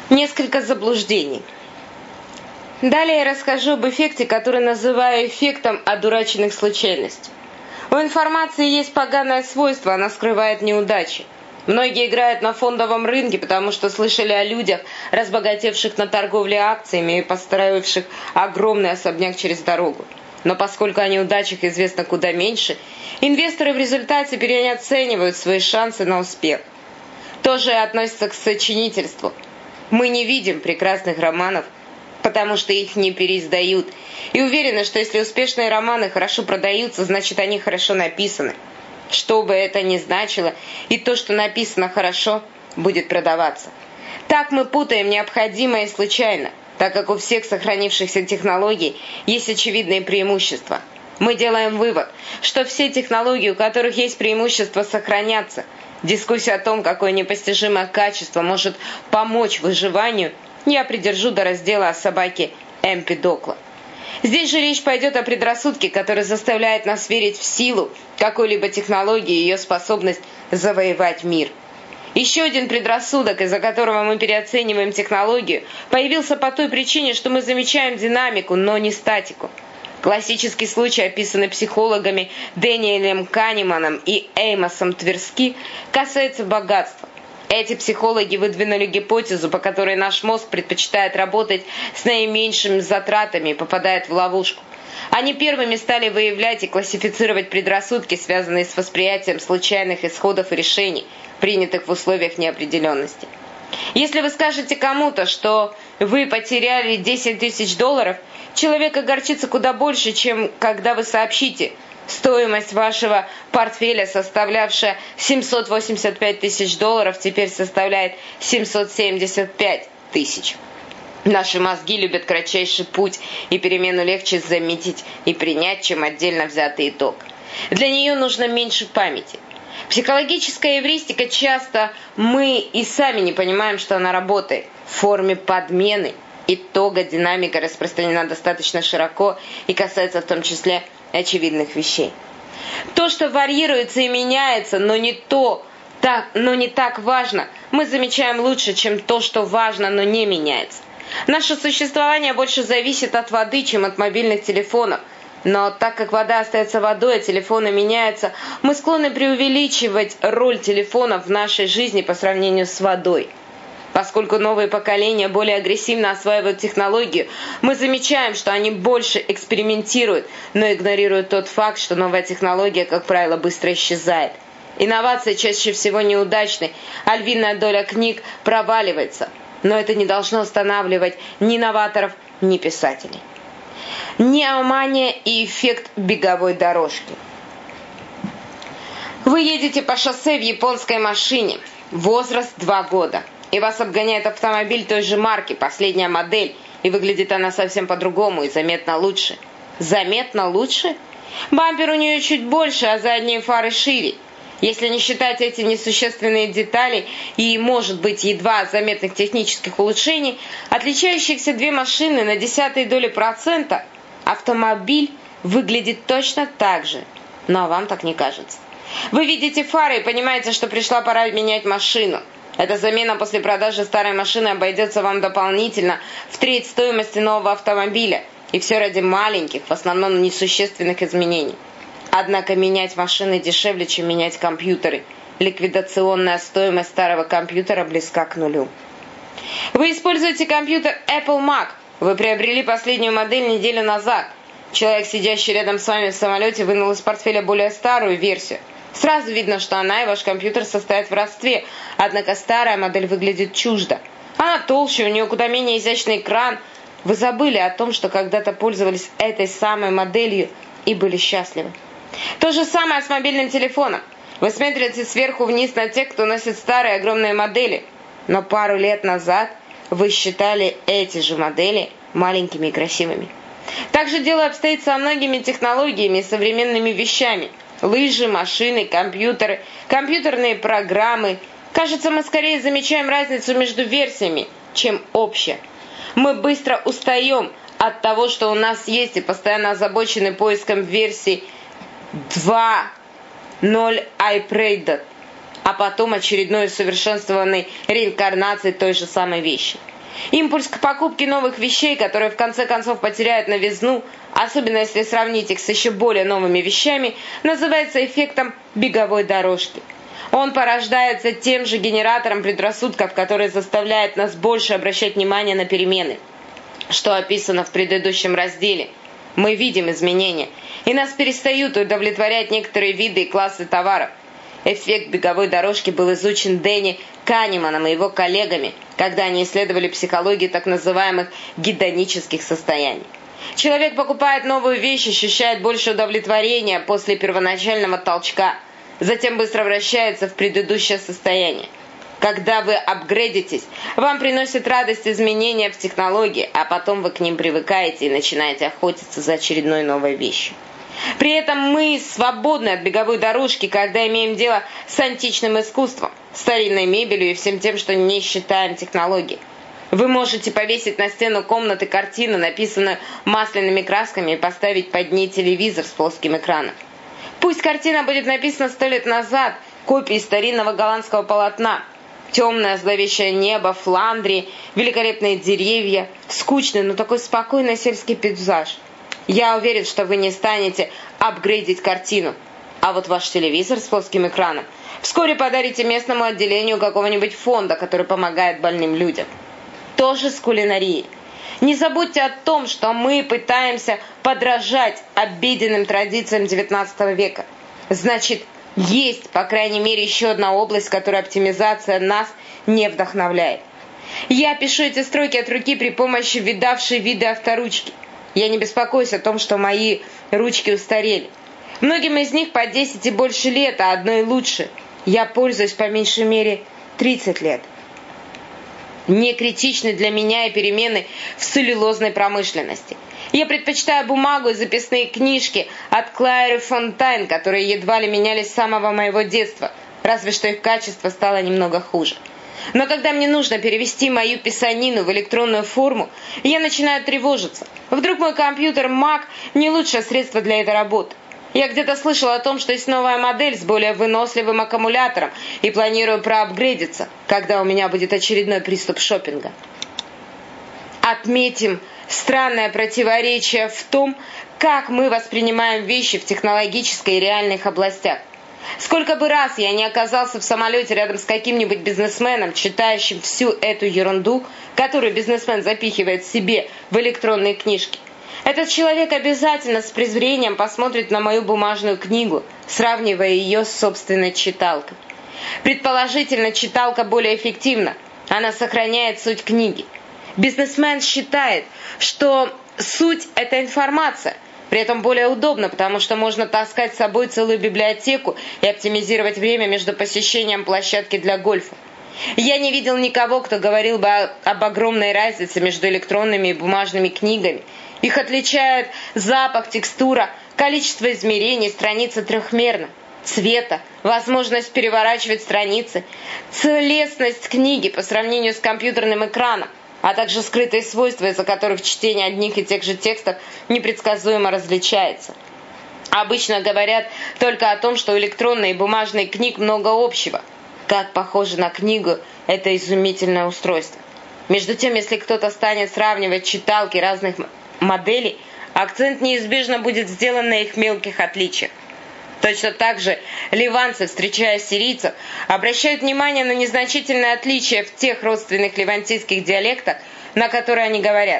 Несколько заблуждений. Далее я расскажу об эффекте, который называю эффектом одураченных случайностей. У информации есть поганое свойство, она скрывает неудачи. Многие играют на фондовом рынке, потому что слышали о людях, разбогатевших на торговле акциями и построивших огромный особняк через дорогу. Но поскольку о неудачах известно куда меньше, инвесторы в результате переоценивают свои шансы на успех. То же и относится к сочинительству. Мы не видим прекрасных романов, потому что их не переиздают, и уверены, что если успешные романы хорошо продаются, значит они хорошо написаны. Что бы это ни значило, и то, что написано хорошо, будет продаваться. Так мы путаем необходимое и случайно, так как у всех сохранившихся технологий есть очевидные преимущества. Мы делаем вывод, что все технологии, у которых есть преимущества, сохранятся. Дискуссия о том, какое непостижимое качество может помочь выживанию, я придержу до раздела о собаке Эмпидокла. Здесь же речь пойдет о предрассудке, который заставляет нас верить в силу какой-либо технологии и ее способность завоевать мир. Еще один предрассудок, из-за которого мы переоцениваем технологию, появился по той причине, что мы замечаем динамику, но не статику. Классический случай, описанный психологами Дэниелем Канеманом и Эймосом Тверски, касается богатства. Эти психологи выдвинули гипотезу, по которой наш мозг предпочитает работать с наименьшими затратами и попадает в ловушку. Они первыми стали выявлять и классифицировать предрассудки, связанные с восприятием случайных исходов и решений, принятых в условиях неопределенности. Если вы скажете кому-то, что вы потеряли $10 000, человек огорчится куда больше, чем когда вы сообщите: стоимость вашего портфеля, составлявшая $785 000, теперь составляет 775 000. Наши мозги любят кратчайший путь, и перемену легче заметить и принять, чем отдельно взятый итог. Для нее нужно меньше памяти. Психологическая эвристика часто мы и сами не понимаем, что она работает в форме подмены итога. Динамика распространена достаточно широко и касается в том числе очевидных вещей. То, что варьируется и меняется, но не так важно, мы замечаем лучше, чем то, что важно, но не меняется. Наше существование больше зависит от воды, чем от мобильных телефонов. Но так как вода остается водой, а телефоны меняются, мы склонны преувеличивать роль телефонов в нашей жизни по сравнению с водой. Поскольку новые поколения более агрессивно осваивают технологию, мы замечаем, что они больше экспериментируют, но игнорируют тот факт, что новая технология, как правило, быстро исчезает. Инновации чаще всего неудачны, а львиная доля книг проваливается. Но это не должно останавливать ни новаторов, ни писателей. Неомания и эффект беговой дорожки. Вы едете по шоссе в японской машине, возраст 2 года, и вас обгоняет автомобиль той же марки, последняя модель, и выглядит она совсем по-другому и заметно лучше. Заметно лучше? Бампер у нее чуть больше, а задние фары шире. Если не считать эти несущественные детали и, может быть, едва заметных технических улучшений, отличающихся две машины на 0,1%, автомобиль выглядит точно так же, но вам так не кажется. Вы видите фары и понимаете, что пришла пора менять машину. Эта замена после продажи старой машины обойдется вам дополнительно в треть стоимости нового автомобиля, и все ради маленьких, в основном несущественных изменений. Однако менять машины дешевле, чем менять компьютеры. Ликвидационная стоимость старого компьютера близка к нулю. Вы используете компьютер Apple Mac. Вы приобрели последнюю модель неделю назад. Человек, сидящий рядом с вами в самолете, вынул из портфеля более старую версию. Сразу видно, что она и ваш компьютер состоят в родстве, однако старая модель выглядит чуждо. Она толще, у нее куда менее изящный экран. Вы забыли о том, что когда-то пользовались этой самой моделью и были счастливы. То же самое с мобильным телефоном. Вы смотрите сверху вниз на тех, кто носит старые огромные модели. Но пару лет назад вы считали эти же модели маленькими и красивыми. Так же дело обстоит со многими технологиями и современными вещами. Лыжи, машины, компьютеры, компьютерные программы. Кажется, мы скорее замечаем разницу между версиями, чем общее. Мы быстро устаем от того, что у нас есть, и постоянно озабочены поиском версий 2.0 iPad, а потом очередной усовершенствованной реинкарнацией той же самой вещи. Импульс к покупке новых вещей, которые в конце концов потеряют новизну, особенно если сравнить их с еще более новыми вещами, называется эффектом беговой дорожки. Он порождается тем же генератором предрассудков, который заставляет нас больше обращать внимание на перемены, что описано в предыдущем разделе. Мы видим изменения, и нас перестают удовлетворять некоторые виды и классы товаров. Эффект беговой дорожки был изучен Дэнни Канеманом и его коллегами, когда они исследовали психологию так называемых гедонических состояний. Человек покупает новую вещь, ощущает больше удовлетворения после первоначального толчка, затем быстро вращается в предыдущее состояние. Когда вы апгрейдитесь, вам приносит радость изменения в технологии, а потом вы к ним привыкаете и начинаете охотиться за очередной новой вещью. При этом мы свободны от беговой дорожки, когда имеем дело с античным искусством, старинной мебелью и всем тем, что не считаем технологией. Вы можете повесить на стену комнаты картину, написанную масляными красками, и поставить под ней телевизор с плоским экраном. Пусть картина будет написана 100 лет назад, копии старинного голландского полотна. Темное зловещее небо, Фландрии, великолепные деревья, скучный, но такой спокойный сельский пейзаж. Я уверен, что вы не станете апгрейдить картину. А вот ваш телевизор с плоским экраном вскоре подарите местному отделению какого-нибудь фонда, который помогает больным людям. То же с кулинарией. Не забудьте о том, что мы пытаемся подражать обеденным традициям XIX века. Значит, есть, по крайней мере, еще одна область, в которой оптимизация нас не вдохновляет. Я пишу эти строки от руки при помощи видавшей виды авторучки. Я не беспокоюсь о том, что мои ручки устарели. Многим из них по 10 и больше лет, а одной лучше. Я пользуюсь по меньшей мере 30 лет. Не критичны для меня и перемены в целлюлозной промышленности. Я предпочитаю бумагу и записные книжки от Клайры Фонтайн, которые едва ли менялись с самого моего детства, разве что их качество стало немного хуже. Но когда мне нужно перевести мою писанину в электронную форму, я начинаю тревожиться. Вдруг мой компьютер Mac не лучшее средство для этой работы. Я где-то слышал о том, что есть новая модель с более выносливым аккумулятором, и планирую проапгрейдиться, когда у меня будет очередной приступ шопинга. Отметим странное противоречие в том, как мы воспринимаем вещи в технологической и реальных областях. Сколько бы раз я не оказался в самолете рядом с каким-нибудь бизнесменом, читающим всю эту ерунду, которую бизнесмен запихивает себе в электронные книжки, этот человек обязательно с презрением посмотрит на мою бумажную книгу, сравнивая ее с собственной читалкой. Предположительно, читалка более эффективна. Она сохраняет суть книги. Бизнесмен считает, что суть – это информация. При этом более удобно, потому что можно таскать с собой целую библиотеку и оптимизировать время между посещением площадки для гольфа. Я не видел никого, кто говорил бы об огромной разнице между электронными и бумажными книгами. Их отличают запах, текстура, количество измерений, страница трехмерна, цвета, возможность переворачивать страницы, целостность книги по сравнению с компьютерным экраном, а также скрытые свойства, из-за которых чтение одних и тех же текстов непредсказуемо различается. Обычно говорят только о том, что у электронной и бумажной книг много общего. Как похоже на книгу это изумительное устройство. Между тем, если кто-то станет сравнивать читалки разных моделей, акцент неизбежно будет сделан на их мелких отличиях. Точно так же ливанцы, встречая сирийцев, обращают внимание на незначительные отличия в тех родственных ливантийских диалектах, на которые они говорят,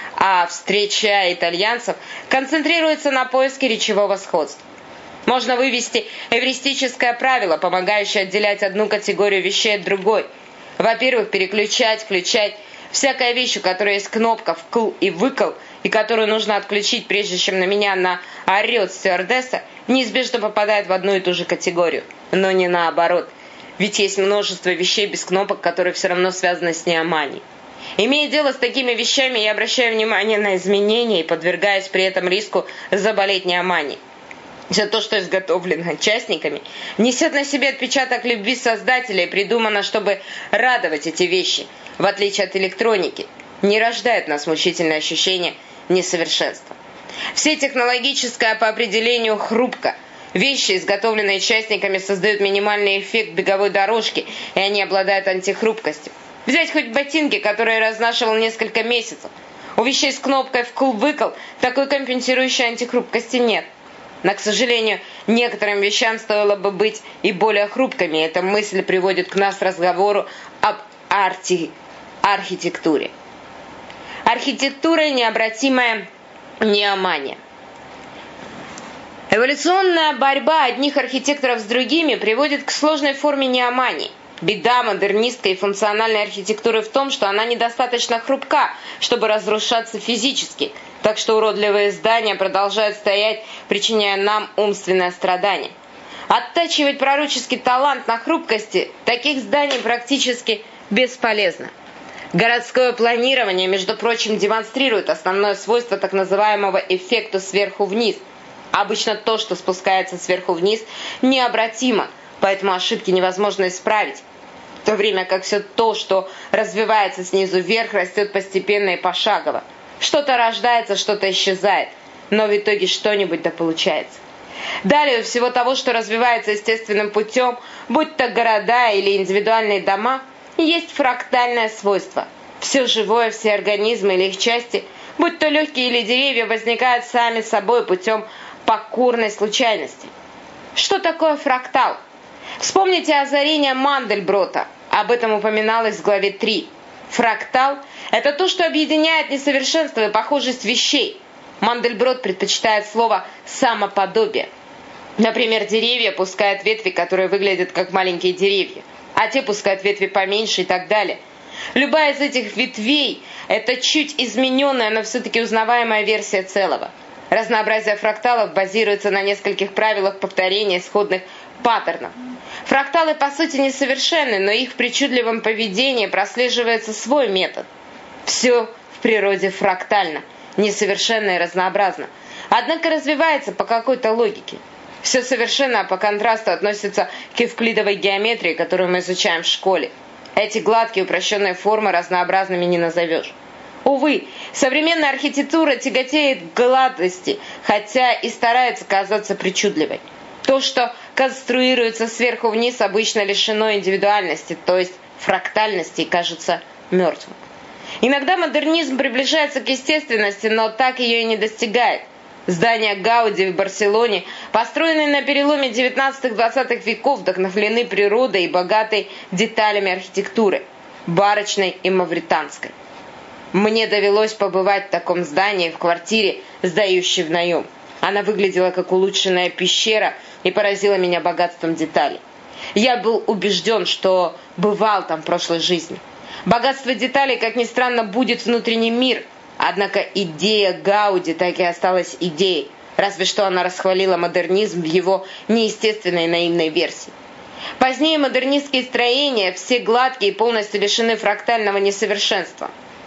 а встречая итальянцев, концентрируются на поиске речевого сходства. Можно вывести эвристическое правило, помогающее отделять одну категорию вещей от другой. Во-первых, переключать, включать. Всякая вещь, у которой есть кнопка «вкл» и «выкл», и которую нужно отключить, прежде чем на меня наорет стюардесса, неизбежно попадает в одну и ту же категорию. Но не наоборот. Ведь есть множество вещей без кнопок, которые все равно связаны с неоманией. Имея дело с такими вещами, я обращаю внимание на изменения и подвергаюсь при этом риску заболеть неоманией. Все то, что изготовлено частниками, несет на себе отпечаток любви создателя и придумано, чтобы радовать эти вещи, в отличие от электроники, не рождает в нас мучительное ощущение несовершенства. Все технологическое по определению хрупко. Вещи, изготовленные частниками, создают минимальный эффект беговой дорожки, и они обладают антихрупкостью. Взять хоть ботинки, которые я разнашивал несколько месяцев. У вещей с кнопкой «вкл-выкл» такой компенсирующей антихрупкости нет. Но, к сожалению, некоторым вещам стоило бы быть и более хрупкими. Эта мысль приводит к нас разговору об архитектуре. Архитектура – необратимая неомания. Эволюционная борьба одних архитекторов с другими приводит к сложной форме неомании. Беда модернистской и функциональной архитектуры в том, что она недостаточно хрупка, чтобы разрушаться физически, так что уродливые здания продолжают стоять, причиняя нам умственное страдание. Оттачивать пророческий талант на хрупкости таких зданий практически бесполезно. Городское планирование, между прочим, демонстрирует основное свойство так называемого эффекта сверху вниз. Обычно то, что спускается сверху вниз, необратимо, поэтому ошибки невозможно исправить. В то время как все то, что развивается снизу вверх, растет постепенно и пошагово. Что-то рождается, что-то исчезает, но в итоге что-нибудь да получается. Далее у всего того, что развивается естественным путем, будь то города или индивидуальные дома, есть фрактальное свойство. Все живое, все организмы или их части, будь то легкие или деревья, возникают сами собой путем покорной случайности. Что такое фрактал? Вспомните озарение Мандельброта. Об этом упоминалось в главе 3. Фрактал – это то, что объединяет несовершенство и похожесть вещей. Мандельброт предпочитает слово «самоподобие». Например, деревья пускают ветви, которые выглядят как маленькие деревья, а те пускают ветви поменьше и так далее. Любая из этих ветвей – это чуть измененная, но все-таки узнаваемая версия целого. Разнообразие фракталов базируется на нескольких правилах повторения исходных паттернов. Фракталы по сути несовершенны, но их в причудливом поведении прослеживается свой метод. Все в природе фрактально, несовершенно и разнообразно, однако развивается по какой-то логике. Все совершенно, а по контрасту относится к евклидовой геометрии, которую мы изучаем в школе. Эти гладкие упрощенные формы разнообразными не назовешь. Увы, современная архитектура тяготеет к гладкости, хотя и старается казаться причудливой. То, что конструируется сверху вниз, обычно лишено индивидуальности, то есть фрактальности, и кажется мертвым. Иногда модернизм приближается к естественности, но так ее и не достигает. Здания Гауди в Барселоне, построенные на переломе 19-20 веков, вдохновлены природой и богатой деталями архитектуры, барочной и мавританской. Мне довелось побывать в таком здании в квартире, сдающей в наем. Она выглядела как улучшенная пещера и поразила меня богатством деталей. Я был убежден, что бывал там в прошлой жизни. Богатство деталей, как ни странно, будет внутренний мир. Однако идея Гауди так и осталась идеей, разве что она расхвалила модернизм в его неестественной наивной версии. Позднее модернистские строения все гладкие и полностью лишены фрактального несовершенства.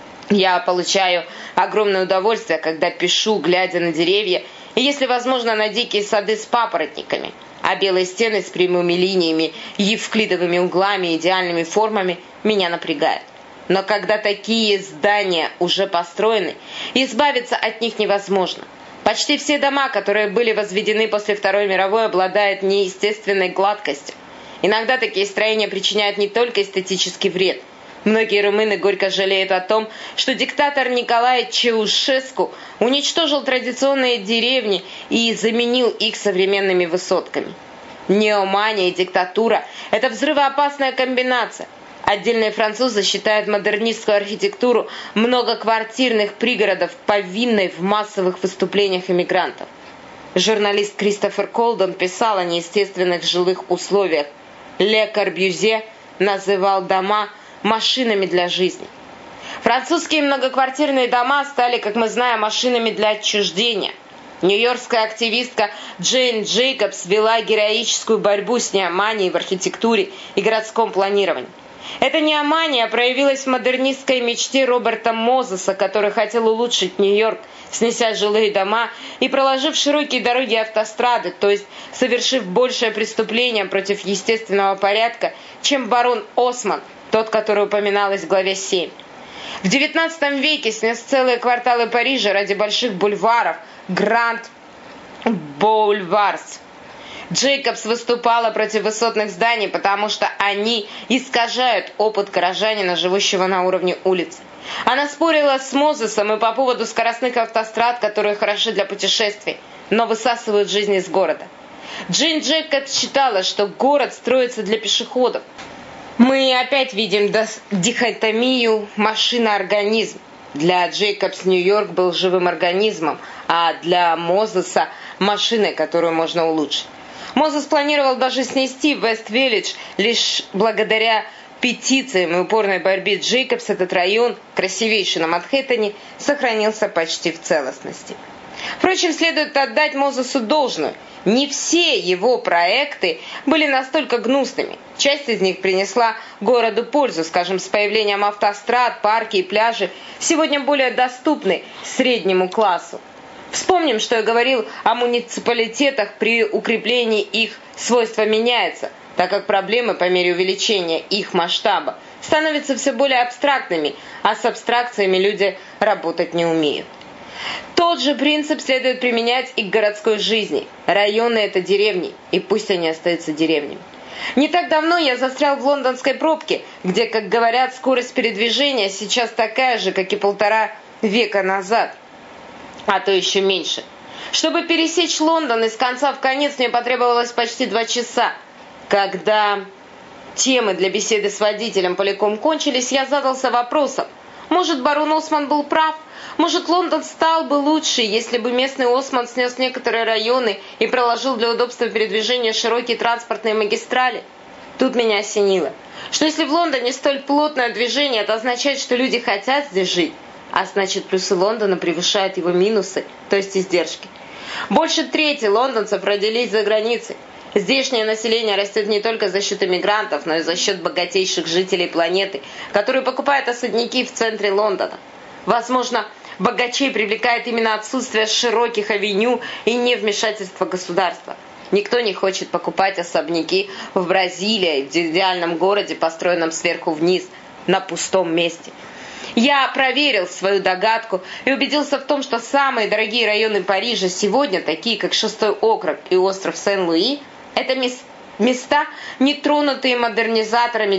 Я получаю огромное удовольствие, когда пишу, глядя на деревья, и, если возможно, на дикие сады с папоротниками, а белые стены с прямыми линиями, евклидовыми углами и идеальными формами меня напрягают. Но когда такие здания уже построены, избавиться от них невозможно. Почти все дома, которые были возведены после Второй мировой, обладают неестественной гладкостью. Иногда такие строения причиняют не только эстетический вред. Многие румыны горько жалеют о том, что диктатор Николай Чаушеску уничтожил традиционные деревни и заменил их современными высотками. Неомания и диктатура – это взрывоопасная комбинация. Отдельные французы считают модернистскую архитектуру многоквартирных пригородов повинной в массовых выступлениях иммигрантов. Журналист Кристофер Колдон писал о неестественных жилых условиях. Ле Корбюзье называл дома машинами для жизни. Французские многоквартирные дома стали, как мы знаем, машинами для отчуждения. Нью-йоркская активистка Джейн Джейкобс вела героическую борьбу с неоманией в архитектуре и городском планировании. Эта неомания проявилась в модернистской мечте Роберта Мозеса, который хотел улучшить Нью-Йорк, снеся жилые дома и проложив широкие дороги и автострады, то есть совершив большее преступление против естественного порядка, чем барон Осман, тот, который упоминалось в главе 7. В XIX веке снес целые кварталы Парижа ради больших бульваров, Гранд Боульварс. Джейкобс выступала против высотных зданий, потому что они искажают опыт горожанина, живущего на уровне улиц. Она спорила с Мозесом и по поводу скоростных автострад, которые хороши для путешествий, но высасывают жизнь из города. Джейн Джейкобс считала, что город строится для пешеходов. Мы опять видим дихотомию машина-организм. Для Джейкобс Нью-Йорк был живым организмом, а для Мозеса – машиной, которую можно улучшить. Мозес планировал даже снести Вест-Виллидж. Лишь благодаря петициям и упорной борьбе Джейкобс этот район, красивейший на Манхэттене, сохранился почти в целостности. Впрочем, следует отдать Мозесу должное. Не все его проекты были настолько гнусными. Часть из них принесла городу пользу, скажем, с появлением автострад, парки и пляжи, сегодня более доступны среднему классу. Вспомним, что я говорил о муниципалитетах. При укреплении их свойства меняются, так как проблемы по мере увеличения их масштаба становятся все более абстрактными, а с абстракциями люди работать не умеют. Тот же принцип следует применять и к городской жизни. Районы – это деревни, и пусть они остаются деревнями. Не так давно я застрял в лондонской пробке, где, как говорят, скорость передвижения сейчас такая же, как и 1,5 века назад, а то еще меньше. Чтобы пересечь Лондон из конца в конец, мне потребовалось почти 2 часа. Когда темы для беседы с водителем Поляком кончились, я задался вопросом: может, барон Осман был прав? Может, Лондон стал бы лучше, если бы местный Осман снес некоторые районы и проложил для удобства передвижения широкие транспортные магистрали? Тут меня осенило, что если в Лондоне столь плотное движение, это означает, что люди хотят здесь жить, а значит, плюсы Лондона превышают его минусы, то есть издержки. Больше трети лондонцев родились за границей. Здешнее население растет не только за счет иммигрантов, но и за счет богатейших жителей планеты, которые покупают особняки в центре Лондона. Возможно, богачей привлекает именно отсутствие широких авеню и невмешательство государства. Никто не хочет покупать особняки в Бразилии, в идеальном городе, построенном сверху вниз, на пустом месте. Я проверил свою догадку и убедился в том, что самые дорогие районы Парижа сегодня, такие как 6-й округ и остров Сен-Луи, это места, не тронутые модернизаторами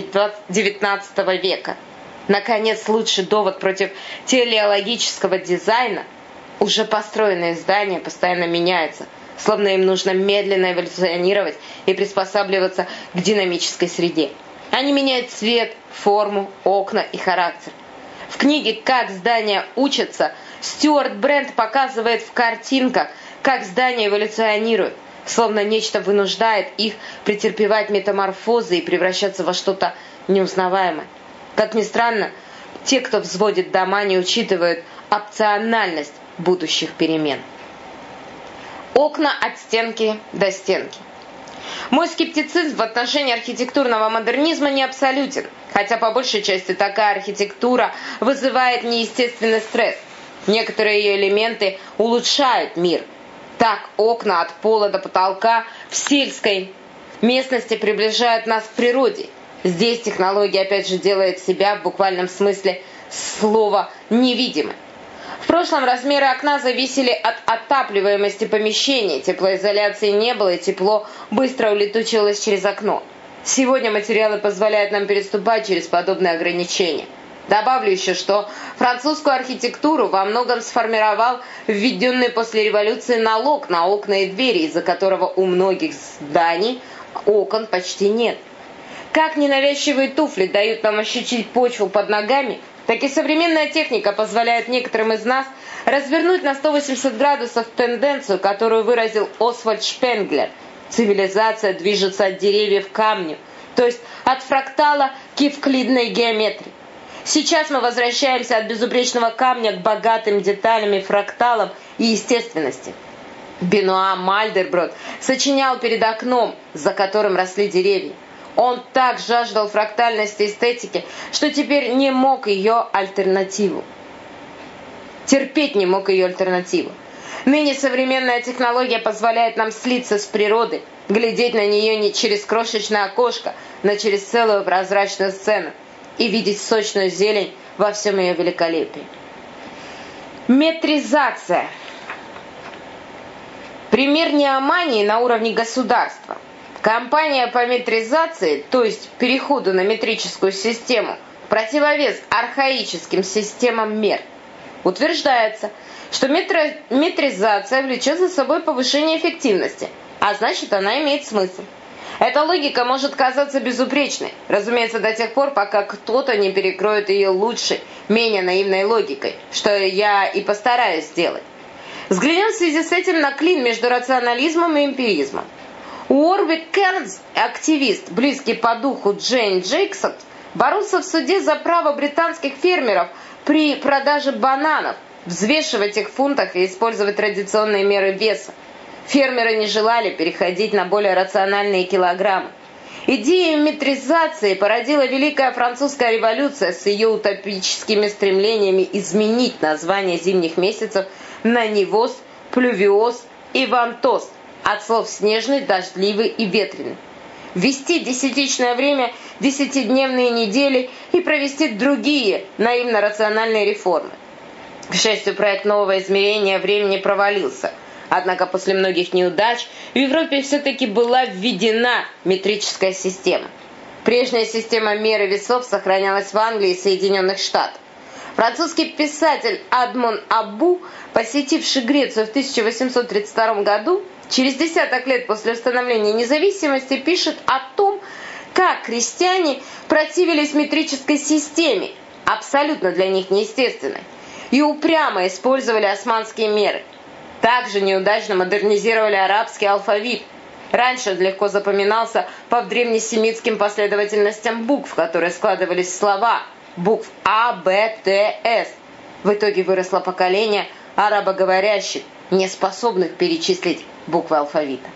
XIX века. Наконец, лучший довод против телеологического дизайна: уже построенные здания постоянно меняются, словно им нужно медленно эволюционировать и приспосабливаться к динамической среде. Они меняют цвет, форму, окна и характер. В книге «Как здания учатся» Стюарт Брент показывает в картинках, как здания эволюционируют, словно нечто вынуждает их претерпевать метаморфозы и превращаться во что-то неузнаваемое. Как ни странно, те, кто взводит дома, не учитывают опциональность будущих перемен. Окна от стенки до стенки. Мой скептицизм в отношении архитектурного модернизма не абсолютен, хотя по большей части такая архитектура вызывает неестественный стресс. Некоторые ее элементы улучшают мир. Так, окна от пола до потолка в сельской местности приближают нас к природе. Здесь технология опять же делает себя в буквальном смысле слова невидимой. В прошлом размеры окна зависели от отапливаемости помещения, теплоизоляции не было и тепло быстро улетучивалось через окно. Сегодня материалы позволяют нам переступать через подобные ограничения. Добавлю еще, что французскую архитектуру во многом сформировал введенный после революции налог на окна и двери, из-за которого у многих зданий окон почти нет. Как ненавязчивые туфли дают нам ощутить почву под ногами, так и современная техника позволяет некоторым из нас развернуть на 180 градусов тенденцию, которую выразил Освальд Шпенглер. Цивилизация движется от деревьев к камню, то есть от фрактала к евклидной геометрии. Сейчас мы возвращаемся от безупречного камня к богатым деталям и фракталам и естественности. Бенуа Мальдерброд сочинял перед окном, за которым росли деревья. Он так жаждал фрактальности эстетики, что теперь не мог ее альтернативу. Терпеть не мог ее альтернативу. Ныне современная технология позволяет нам слиться с природой, глядеть на нее не через крошечное окошко, но через целую прозрачную сцену и видеть сочную зелень во всем ее великолепии. Метризация. Пример неомании на уровне государства. Кампания по метризации, то есть переходу на метрическую систему, в противовес архаическим системам мер. Утверждается, что метризация влечет за собой повышение эффективности, а значит, она имеет смысл. Эта логика может казаться безупречной, разумеется, до тех пор, пока кто-то не перекроет ее лучшей, менее наивной логикой, что я и постараюсь сделать. Взглянем в связи с этим на клин между рационализмом и эмпиризмом. Уорвик Кернс, активист, близкий по духу Джейн Джейксон, боролся в суде за право британских фермеров при продаже бананов взвешивать их в фунтах и использовать традиционные меры веса. Фермеры не желали переходить на более рациональные килограммы. Идею метризации породила Великая Французская революция с ее утопическими стремлениями изменить название зимних месяцев на Нивоз, Плювиоз и Вантоз, от слов снежный, дождливый и ветреный. Ввести десятичное время, десятидневные недели и провести другие наивно-рациональные реформы. К счастью, проект нового измерения времени провалился. Однако после многих неудач в Европе все-таки была введена метрическая система. Прежняя система мер и весов сохранялась в Англии и Соединенных Штатах. Французский писатель Адмон Абу, посетивший Грецию в 1832 году, через десяток лет после установления независимости, пишет о том, как крестьяне противились метрической системе, абсолютно для них неестественной, и упрямо использовали османские меры. Также неудачно модернизировали арабский алфавит. Раньше он легко запоминался по древнесемитским последовательностям букв, которые складывались в слова букв А, Б, Т, С. В итоге выросло поколение арабоговорящих, не способных перечислить буквы алфавита.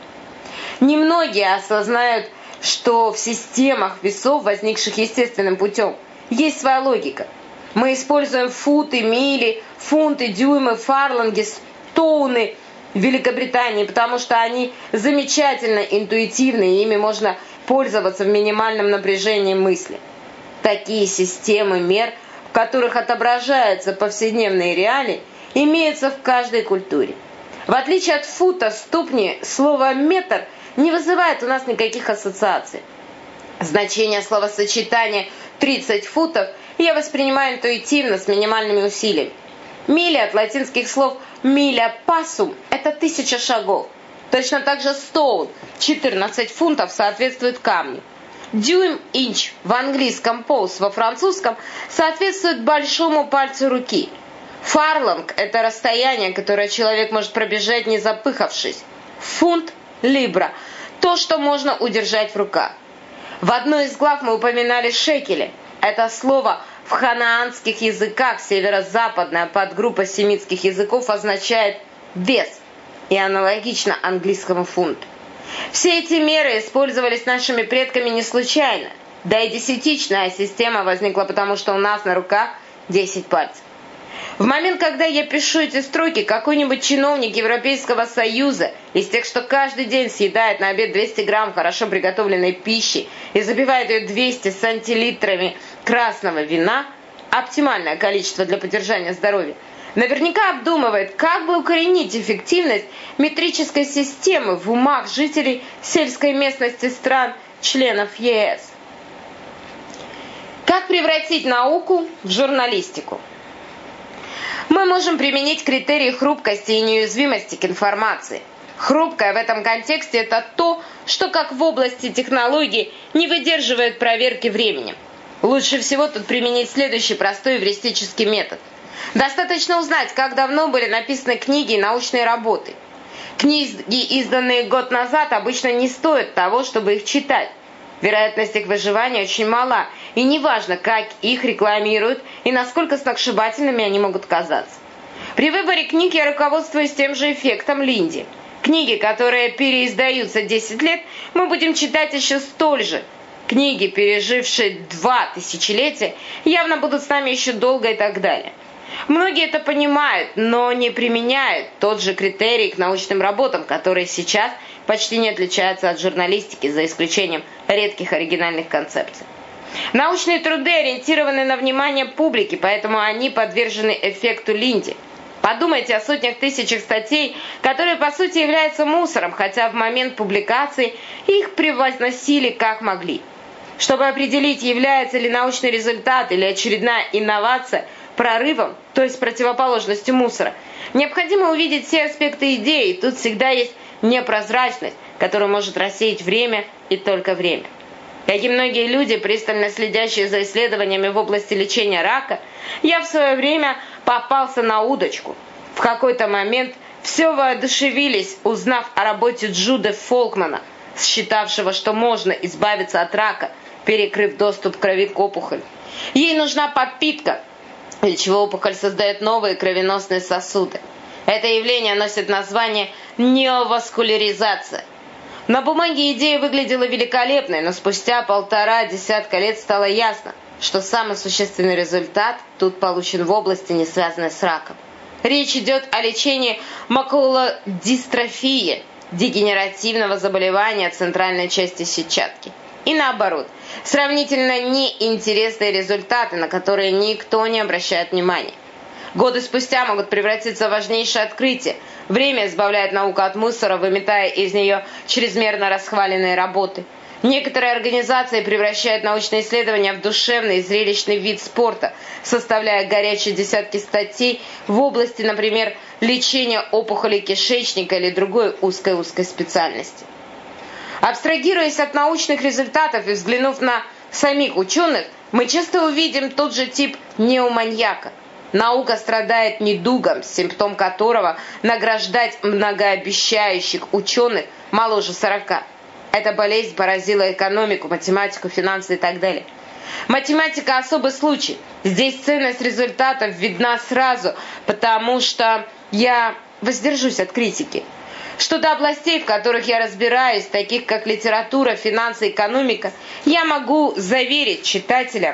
Немногие осознают, что в системах весов, возникших естественным путем, есть своя логика. Мы используем футы, мили, фунты, дюймы, фарланги, стоуны в Великобритании, потому что они замечательно интуитивны, и ими можно пользоваться в минимальном напряжении мысли. Такие системы мер, в которых отображаются повседневные реалии, имеются в каждой культуре. В отличие от фута, ступни, слово «метр» не вызывает у нас никаких ассоциаций. Значение словосочетания 30 футов я воспринимаю интуитивно, с минимальными усилиями. Миля от латинских слов «миля пассум» – это 1000 шагов. Точно так же стоун – 14 фунтов соответствует камню. Дюйм, инч в английском, поус во французском соответствует большому пальцу руки. Фарланг – это расстояние, которое человек может пробежать, не запыхавшись. Фунт – либра – то, что можно удержать в руках. В одной из глав мы упоминали шекели. Это слово в ханаанских языках, северо-западная подгруппа семитских языков, означает «вес» и аналогично английскому фунту. Все эти меры использовались нашими предками не случайно. Да и десятичная система возникла потому, что у нас на руках 10 пальцев. В момент, когда я пишу эти строки, какой-нибудь чиновник Европейского Союза из тех, что каждый день съедает на обед 200 грамм хорошо приготовленной пищи и забивает ее 200 сантилитрами красного вина, оптимальное количество для поддержания здоровья, наверняка обдумывает, как бы укоренить эффективность метрической системы в умах жителей сельской местности стран-членов ЕС. Как превратить науку в журналистику? Мы можем применить критерии хрупкости и неуязвимости к информации. Хрупкое в этом контексте – это то, что, как в области технологий, не выдерживает проверки временем. Лучше всего тут применить следующий простой эвристический метод. Достаточно узнать, как давно были написаны книги и научные работы. Книги, изданные год назад, обычно не стоят того, чтобы их читать. Вероятность их выживания очень мала, и неважно, как их рекламируют и насколько сногсшибательными они могут казаться. При выборе книг я руководствуюсь тем же эффектом Линди. Книги, которые переиздаются 10 лет, мы будем читать еще столь же. Книги, пережившие 2 тысячелетия, явно будут с нами еще долго и так далее. Многие это понимают, но не применяют тот же критерий к научным работам, которые сейчас почти не отличаются от журналистики, за исключением редких оригинальных концепций. Научные труды ориентированы на внимание публики, поэтому они подвержены эффекту Линди. Подумайте о сотнях тысячах статей, которые по сути являются мусором, хотя в момент публикации их превозносили как могли. Чтобы определить, является ли научный результат или очередная инновация прорывом, то есть противоположностью мусора, необходимо увидеть все аспекты идеи, и тут всегда есть непрозрачность, которую может рассеять время и только время. Как и многие люди, пристально следящие за исследованиями в области лечения рака, я в свое время попался на удочку. В какой-то момент все воодушевились, узнав о работе Джуда Фолкмана, считавшего, что можно избавиться от рака, перекрыв доступ крови к опухоли. Ей нужна подпитка, для чего опухоль создает новые кровеносные сосуды. Это явление носит название неоваскуляризация. На бумаге идея выглядела великолепной, но спустя 1,5 десятка лет стало ясно, что самый существенный результат тут получен в области, не связанной с раком. Речь идет о лечении макулодистрофии, дегенеративного заболевания центральной части сетчатки. И наоборот, сравнительно неинтересные результаты, на которые никто не обращает внимания. Годы спустя могут превратиться в важнейшее открытие. Время избавляет науку от мусора, выметая из нее чрезмерно расхваленные работы. Некоторые организации превращают научные исследования в душевный и зрелищный вид спорта, составляя горячие десятки статей в области, например, лечения опухолей кишечника или другой узкой специальности. Абстрагируясь от научных результатов и взглянув на самих ученых, мы часто увидим тот же тип неоманьяка. Наука страдает недугом, симптом которого награждать многообещающих ученых моложе 40. Эта болезнь поразила экономику, математику, финансы и так далее. Математика – особый случай. Здесь ценность результатов видна сразу, потому что я воздержусь от критики. Что до областей, в которых я разбираюсь, таких как литература, финансы, экономика, я могу заверить читателя,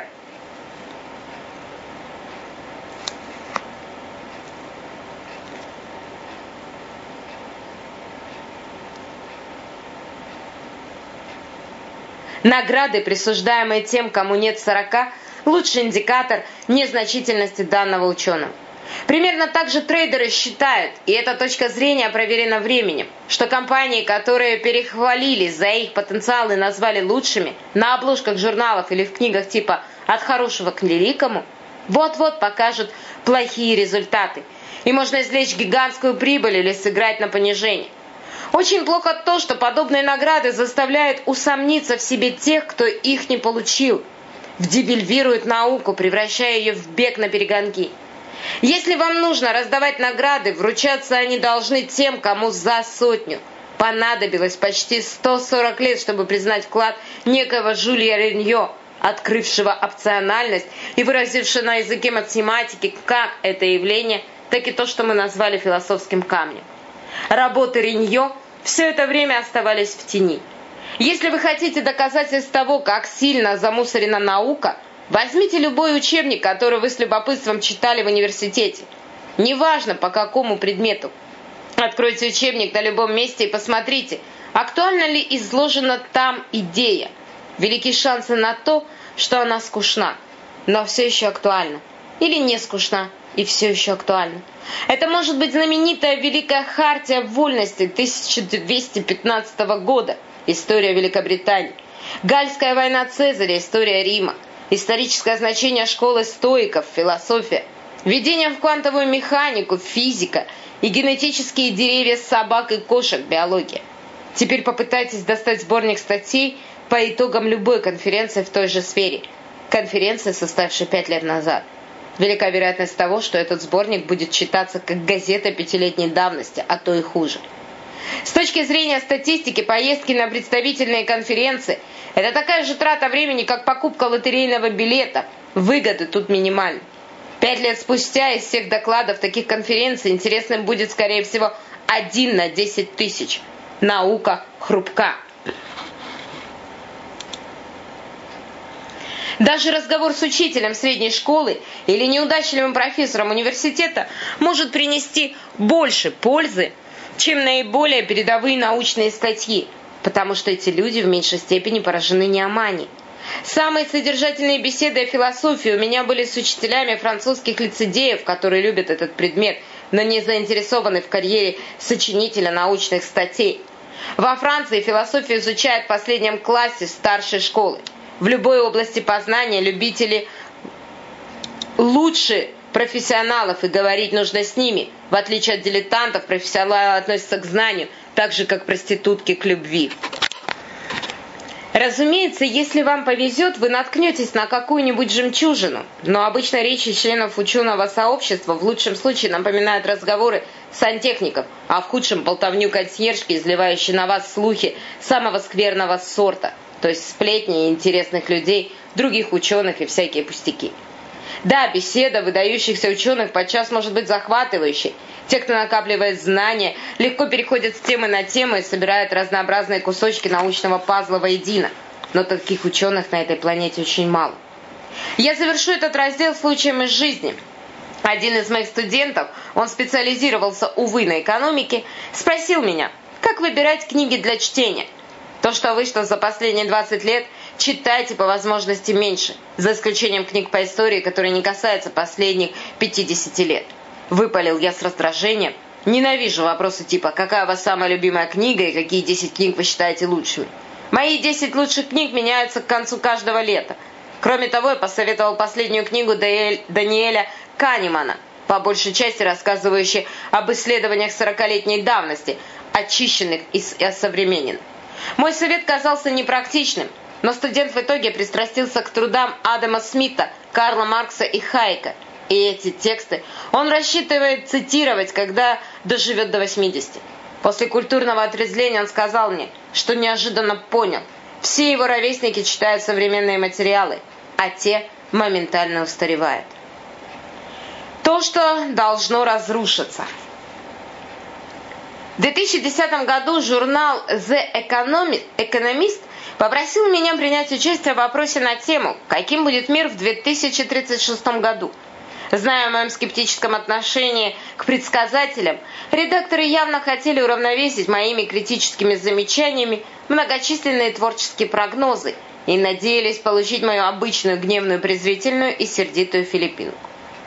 награды, присуждаемые тем, кому нет 40, лучший индикатор незначительности данного ученого. Примерно так же трейдеры считают, и эта точка зрения проверена временем, что компании, которые перехвалились за их потенциал и назвали лучшими, на обложках журналов или в книгах типа «От хорошего к великому», вот-вот покажут плохие результаты, и можно извлечь гигантскую прибыль или сыграть на понижение. Очень плохо то, что подобные награды заставляют усомниться в себе тех, кто их не получил, девальвируют науку, превращая ее в бег на перегонки. Если вам нужно раздавать награды, вручаться они должны тем, кому за 100. Понадобилось почти 140 лет, чтобы признать вклад некоего Жюля Реньо, открывшего опциональность и выразившего на языке математики как это явление, так и то, что мы назвали философским камнем. Работы Реньо все это время оставались в тени. Если вы хотите доказательств того, как сильно замусорена наука, возьмите любой учебник, который вы с любопытством читали в университете. Неважно, по какому предмету. Откройте учебник на любом месте и посмотрите, актуальна ли изложена там идея. Велики шансы на то, что она скучна, но все еще актуальна. Или не скучна и все еще актуальна. Это может быть знаменитая Великая Хартия Вольности 1215 года, история Великобритании, Гальская война Цезаря, история Рима, историческое значение школы стоиков, философия, введение в квантовую механику, физика и генетические деревья собак и кошек, биология. Теперь попытайтесь достать сборник статей по итогам любой конференции в той же сфере. Конференции, состоявшей 5 лет назад. Велика вероятность того, что этот сборник будет читаться как газета 5-летней давности, а то и хуже. С точки зрения статистики, поездки на представительные конференции – это такая же трата времени, как покупка лотерейного билета. Выгоды тут минимальны. 5 лет спустя из всех докладов таких конференций интересным будет, скорее всего, 1 на 10 тысяч. Наука хрупка. Даже разговор с учителем средней школы или неудачливым профессором университета может принести больше пользы, чем наиболее передовые научные статьи, потому что эти люди в меньшей степени поражены неоманией. Самые содержательные беседы о философии у меня были с учителями французских лицедеев, которые любят этот предмет, но не заинтересованы в карьере сочинителя научных статей. Во Франции философию изучают в последнем классе старшей школы. В любой области познания любители лучше профессионалов, и говорить нужно с ними. В отличие от дилетантов, профессионалы относятся к знанию так же, как проститутки к любви. Разумеется, если вам повезет, вы наткнетесь на какую-нибудь жемчужину, но обычно речи членов ученого сообщества в лучшем случае напоминают разговоры сантехников, а в худшем болтовню консьержки, изливающие на вас слухи самого скверного сорта, то есть сплетни интересных людей, других ученых и всякие пустяки. Да, беседа выдающихся ученых подчас может быть захватывающей. Те, кто накапливает знания, легко переходят с темы на тему и собирают разнообразные кусочки научного пазла воедино. Но таких ученых на этой планете очень мало. Я завершу этот раздел случаем из жизни. Один из моих студентов, он специализировался, увы, на экономике, спросил меня, как выбирать книги для чтения. То, что вышло за последние 20 лет, читайте по возможности меньше, за исключением книг по истории, которые не касаются последних 50 лет. Выпалил я с раздражением. Ненавижу вопросы типа «Какая у вас самая любимая книга» и «Какие 10 книг вы считаете лучшими?». Мои 10 лучших книг меняются к концу каждого лета. Кроме того, я посоветовал последнюю книгу Даниэля Канемана, по большей части рассказывающую об исследованиях 40-летней давности, очищенных и осовремененных. Мой совет казался непрактичным, но студент в итоге пристрастился к трудам Адама Смита, Карла Маркса и Хайека. И эти тексты он рассчитывает цитировать, когда доживет до 80. После культурного отрезвления он сказал мне, что неожиданно понял. Все его ровесники читают современные материалы, а те моментально устаревают. То, что должно разрушиться. В 2010 году журнал The Economist попросил меня принять участие в вопросе на тему «Каким будет мир в 2036 году?». Зная о моем скептическом отношении к предсказателям, редакторы явно хотели уравновесить моими критическими замечаниями многочисленные творческие прогнозы и надеялись получить мою обычную гневную, презрительную и сердитую филиппинку.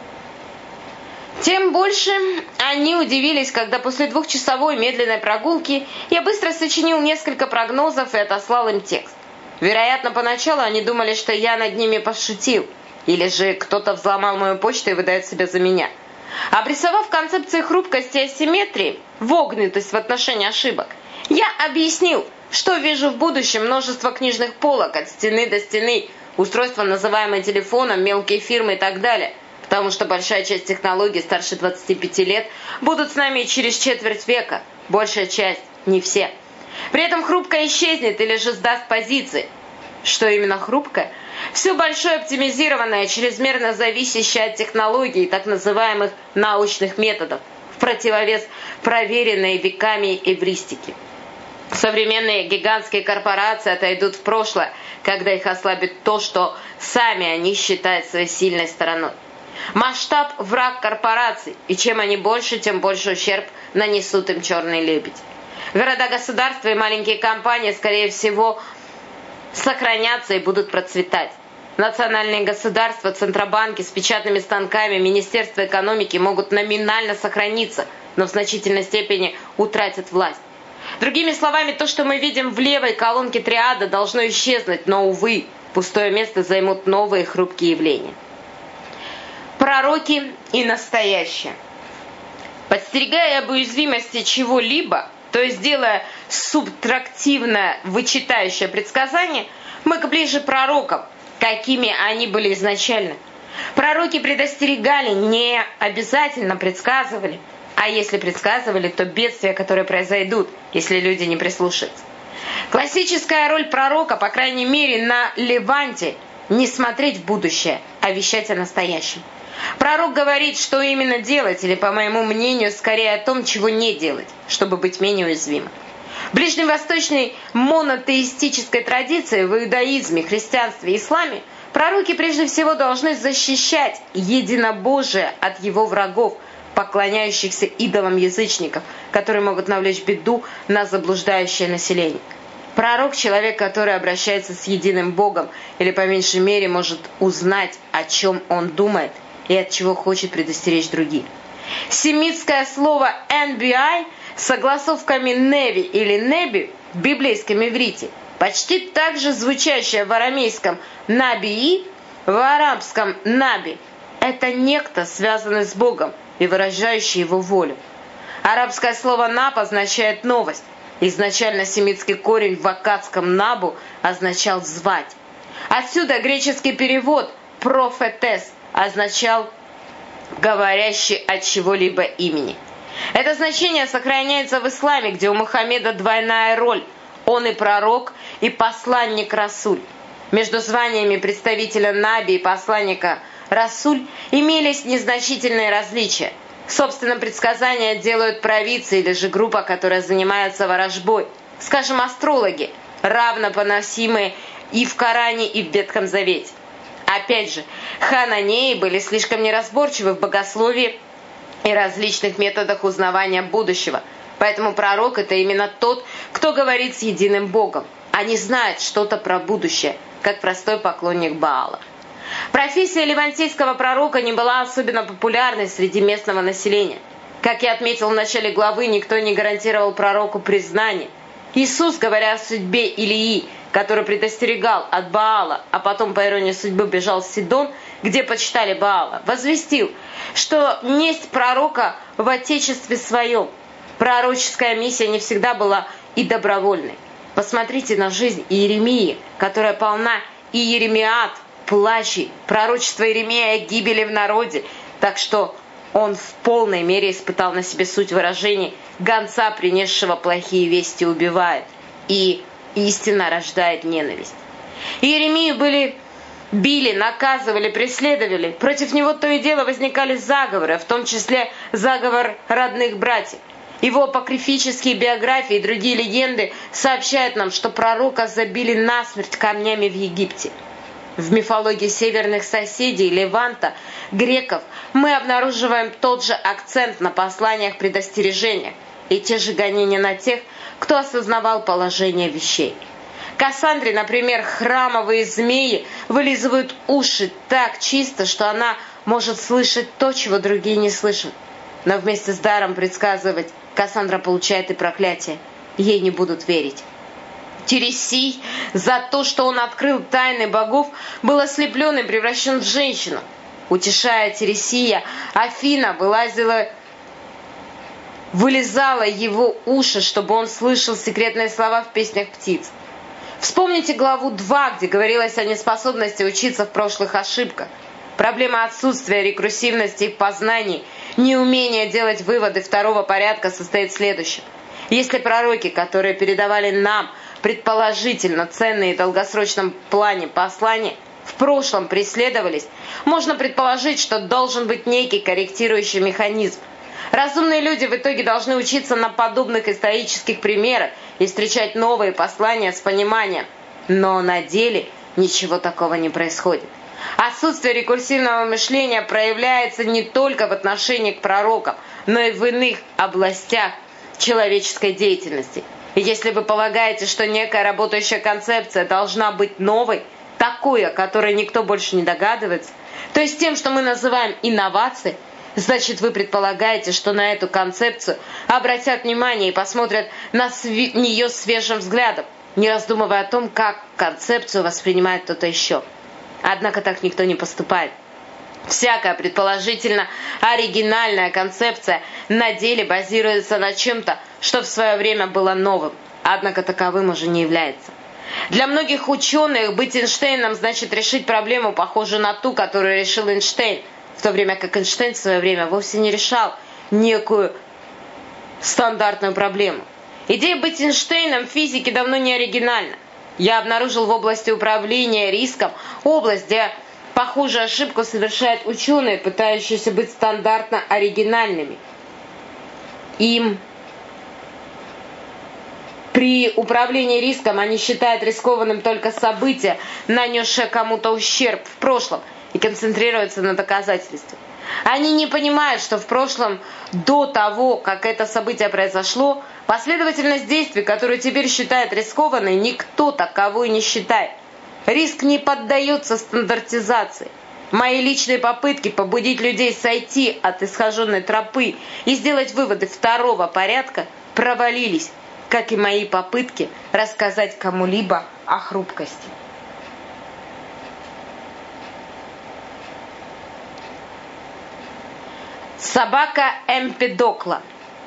Тем больше они удивились, когда после 2-часовой медленной прогулки я быстро сочинил несколько прогнозов и отослал им текст. Вероятно, поначалу они думали, что я над ними пошутил, или же кто-то взломал мою почту и выдает себя за меня. Обрисовав концепции хрупкости и асимметрии, вогнутость в отношении ошибок, я объяснил, что вижу в будущем множество книжных полок от стены до стены, устройства, называемые телефоном, мелкие фирмы и так далее, потому что большая часть технологий старше 25 лет будут с нами через четверть века, большая часть, не все. При этом хрупкое исчезнет или же сдаст позиции. Что именно хрупкое? Все большое, оптимизированное, чрезмерно зависящее от технологий и так называемых научных методов, в противовес проверенной веками эвристики. Современные гигантские корпорации отойдут в прошлое, когда их ослабит то, что сами они считают своей сильной стороной. Масштаб – враг корпораций, и чем они больше, тем больше ущерб нанесут им черный лебедь. Города-государства и маленькие компании, скорее всего, сохранятся и будут процветать. Национальные государства, центробанки с печатными станками, Министерство экономики могут номинально сохраниться, но в значительной степени утратят власть. Другими словами, то, что мы видим в левой колонке триады, должно исчезнуть, но, увы, пустое место займут новые хрупкие явления. Пророки и настоящее. Подстерегая об уязвимости чего-либо, то есть делая субтрактивное вычитающее предсказание, мы ближе пророкам, какими они были изначально. Пророки предостерегали, не обязательно предсказывали, а если предсказывали, то бедствия, которые произойдут, если люди не прислушаются. Классическая роль пророка, по крайней мере на Леванте, не смотреть в будущее, а вещать о настоящем. Пророк говорит, что именно делать, или, по моему мнению, скорее о том, чего не делать, чтобы быть менее уязвимым. В ближневосточной монотеистической традиции, в иудаизме, христианстве и исламе, пророки прежде всего должны защищать единобожие от его врагов, поклоняющихся идолам язычников, которые могут навлечь беду на заблуждающее население. Пророк – человек, который обращается с единым Богом, или по меньшей мере может узнать, о чем он думает и от чего хочет предостеречь других. Семитское слово «NBI» с согласовками «неви» или «неби» в библейском иврите, почти так же звучащее в арамейском «набии», в арабском «наби», это некто, связанный с Богом и выражающий Его волю. Арабское слово «наб» означает «новость». Изначально семитский корень в аккадском «набу» означал «звать». Отсюда греческий перевод «профетес» означал «говорящий от чего-либо имени». Это значение сохраняется в исламе, где у Мухаммеда двойная роль. Он и пророк, и посланник Расуль. Между званиями представителя Наби и посланника Расуль имелись незначительные различия. Собственно, предсказания делают провидцы или же группа, которая занимается ворожбой. Скажем, астрологи, равно поносимые и в Коране, и в Ветхом Завете. Опять же, хананеи были слишком неразборчивы в богословии и различных методах узнавания будущего. Поэтому пророк – это именно тот, кто говорит с единым Богом, а не знает что-то про будущее, как простой поклонник Баала. Профессия левантийского пророка не была особенно популярной среди местного населения. Как я отметил в начале главы, никто не гарантировал пророку признание. Иисус, говоря о судьбе Илии, который предостерегал от Баала, а потом, по иронии судьбы, бежал в Сидон, где почитали Баала, возвестил, что несть пророка в отечестве своем. Пророческая миссия не всегда была и добровольной. Посмотрите на жизнь Иеремии, которая полна и Иеремиад, плачей, пророчество Иеремии о гибели в народе, так что он в полной мере испытал на себе суть выражений «гонца, принесшего плохие вести, убивает» и «истина рождает ненависть». Иеремию били, наказывали, преследовали. Против него то и дело возникали заговоры, в том числе заговор родных братьев. Его апокрифические биографии и другие легенды сообщают нам, что пророка забили насмерть камнями в Египте. В мифологии северных соседей Леванта, греков, мы обнаруживаем тот же акцент на посланиях-предостережениях и те же гонения на тех, кто осознавал положение вещей. Кассандре, например, храмовые змеи вылизывают уши так чисто, что она может слышать то, чего другие не слышат. Но вместе с даром предсказывать Кассандра получает и проклятие. Ей не будут верить. Тересий за то, что он открыл тайны богов, был ослеплен и превращен в женщину. Утешая Тересия, Афина вылизала его уши, чтобы он слышал секретные слова в песнях птиц. Вспомните главу 2, где говорилось о неспособности учиться в прошлых ошибках. Проблема отсутствия рекурсивности в познании, неумение делать выводы второго порядка состоит в следующем. Если пророки, которые передавали нам предположительно ценные в долгосрочном плане послания, в прошлом преследовались, можно предположить, что должен быть некий корректирующий механизм. Разумные люди в итоге должны учиться на подобных исторических примерах и встречать новые послания с пониманием. Но на деле ничего такого не происходит. Отсутствие рекурсивного мышления проявляется не только в отношении к пророкам, но и в иных областях человеческой деятельности. И если вы полагаете, что некая работающая концепция должна быть новой, такой, о которой никто больше не догадывается, то есть тем, что мы называем инновацией, значит, вы предполагаете, что на эту концепцию обратят внимание и посмотрят на нее свежим взглядом, не раздумывая о том, как концепцию воспринимает кто-то еще. Однако так никто не поступает. Всякая предположительно оригинальная концепция на деле базируется на чем-то, что в свое время было новым, однако таковым уже не является. Для многих ученых быть Эйнштейном значит решить проблему, похожую на ту, которую решил Эйнштейн, в то время как Эйнштейн в свое время вовсе не решал некую стандартную проблему. Идея быть Эйнштейном в физике давно не оригинальна. Я обнаружил в области управления риском область, где похожую ошибку совершают ученые, пытающиеся быть стандартно оригинальными. При управлении риском они считают рискованным только событие, нанесшее кому-то ущерб в прошлом, и концентрируются на доказательстве. Они не понимают, что в прошлом, до того, как это событие произошло, последовательность действий, которую теперь считают рискованной, никто таковой не считает. Риск не поддается стандартизации. Мои личные попытки побудить людей сойти от исхоженной тропы и сделать выводы второго порядка провалились, как и мои попытки рассказать кому-либо о хрупкости. Собака Эмпидокла.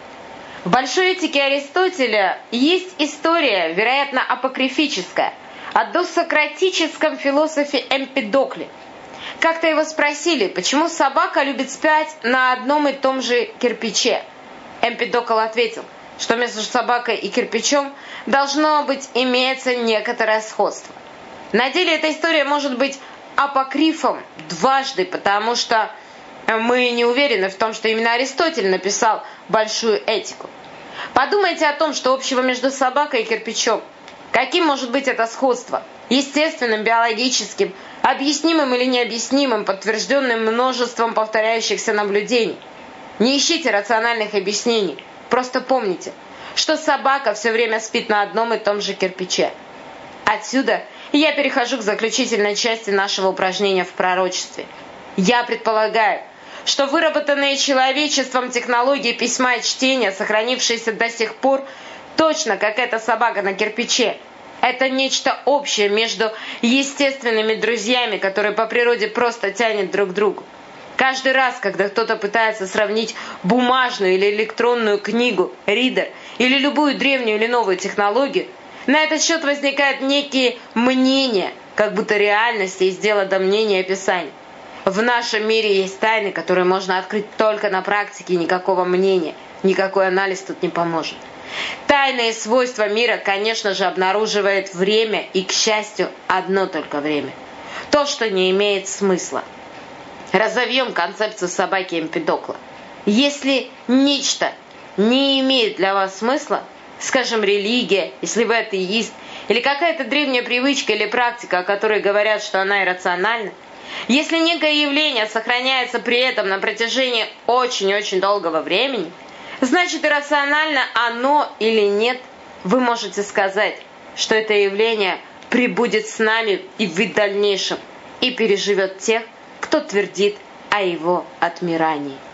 В большой этике Аристотеля есть история, вероятно, апокрифическая, о досократическом философе Эмпидокле. Как-то его спросили, почему собака любит спать на одном и том же кирпиче. Эмпидокл ответил, что между собакой и кирпичом должно быть имеется некоторое сходство. На деле эта история может быть апокрифом дважды, потому что мы не уверены в том, что именно Аристотель написал большую этику. Подумайте о том, что общего между собакой и кирпичом. Каким может быть это сходство? Естественным, биологическим, объяснимым или необъяснимым, подтвержденным множеством повторяющихся наблюдений. Не ищите рациональных объяснений. Просто помните, что собака все время спит на одном и том же кирпиче. Отсюда я перехожу к заключительной части нашего упражнения в пророчестве. Я предполагаю, что выработанные человечеством технологии письма и чтения, сохранившиеся до сих пор, точно как эта собака на кирпиче, это нечто общее между естественными друзьями, которые по природе просто тянут друг к другу. Каждый раз, когда кто-то пытается сравнить бумажную или электронную книгу, ридер или любую древнюю или новую технологию, на этот счет возникают некие мнения, как будто реальность есть дело до мнения и описания. В нашем мире есть тайны, которые можно открыть только на практике, и никакого мнения, никакой анализ тут не поможет. Тайные свойства мира, конечно же, обнаруживает время, и, к счастью, одно только время. То, что не имеет смысла. Разовьем концепцию собаки Эмпидокла. Если нечто не имеет для вас смысла, скажем, религия, если вы атеист, или какая-то древняя привычка или практика, о которой говорят, что она иррациональна, если некое явление сохраняется при этом на протяжении очень-очень долгого времени, значит, иррационально оно или нет, вы можете сказать, что это явление пребудет с нами и в дальнейшем, и переживет тех, кто твердит о его отмирании.